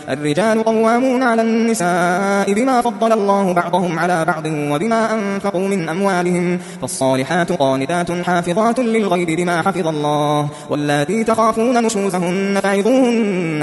الرجال قوامون على النساء بما فضل الله بعضهم على بعض وبما أنفقوا من أموالهم فالصالحات قانتات حافظات للغيب بما حفظ الله واللاتي تخافون نشوزهن فعظوهن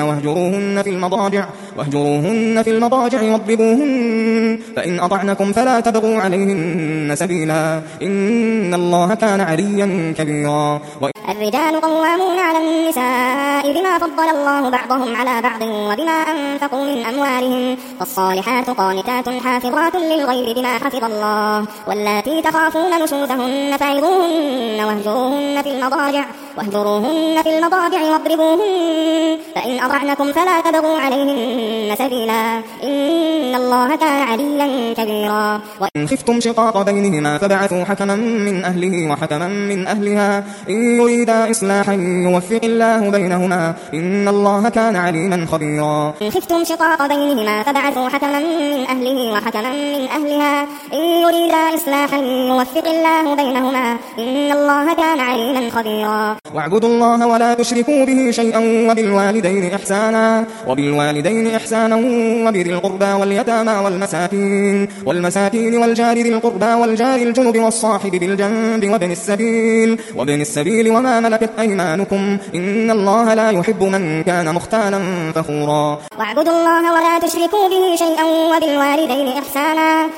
واهجروهن في المضاجع واضربوهن فإن أطعنكم فلا تبغوا عليهن سبيلا إن الله كان عليا كبيرا. الرجال قوامون على النساء بما فضل الله بعضهم على بعض وبما أنفقوا من أموالهم فالصالحات قانتات حافظات للغيب بما حفظ الله واللاتي تخافون نشوزهن فعظوهن واهجروهن في المضاجع واضربوهن فإن أطعنكم فلا تبغوا عليهن سبيلا إن الله كان عليا كبيرا. وإن خفتم شقاق بينهما فبعثوا حكما من أهله وحكما من أهلها إن يريدا إصلاحا يوفق الله بينهما إن الله كان عليما خبيرا. إن خفتم شقاق بينهما فبعثوا حكما من أهله وحكما من أهلها إن يريدا إصلاحا يوفق الله بينهما إن الله كان عليما خبيرا. واعبدوا الله ولا تشركوا به شيئا وبالوالدين إحسانا وبذي القربى واليتامى والمساكين والجار ذي القربى والجار الجنب والصاحب بالجنب وابن السبيل وما ملكت أيمانكم إن الله لا يحب من كان مختالا فخورا. واعبدوا الله ولا تشركوا به شيئا وبالوالدين إحسانا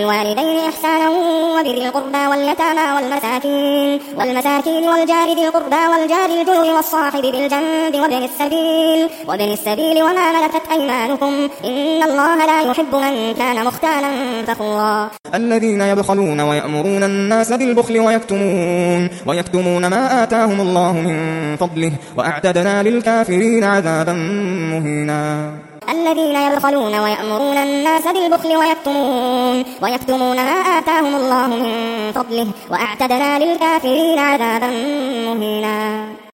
وبذي القربى واليتامى والمساكين والجار ذي القربى والجار الجنب والصاحب بالجنب وابن السبيل وما ملكت أيمانكم إن الله لا يحب من كان مختالا فخورا. الذين يبخلون ويأمرون الناس بالبخل ويكتمون ما آتاهم الله من فضله وأعتدنا للكافرين عذابا مهينا. الذين يبخلون ويأمرون الناس بالبخل ويكتمون ما آتاهم الله من فضله وأعتدنا للكافرين عذابا مهينا.